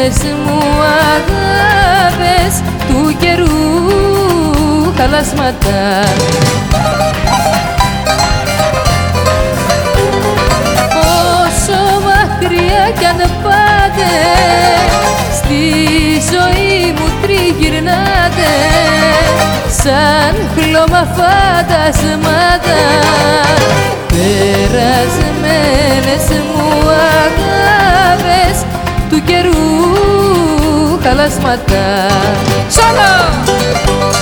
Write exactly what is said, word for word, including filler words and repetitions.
περασμένες μου αγάπες του καιρού χαλάσματα. Όσο μακριά κι αν πάτε στη ζωή μου τριγυρνάτε σαν χλώμα φαντασμάτα, περασμένες μου αγάπες του καιρού χαλάσματα. Σόλο!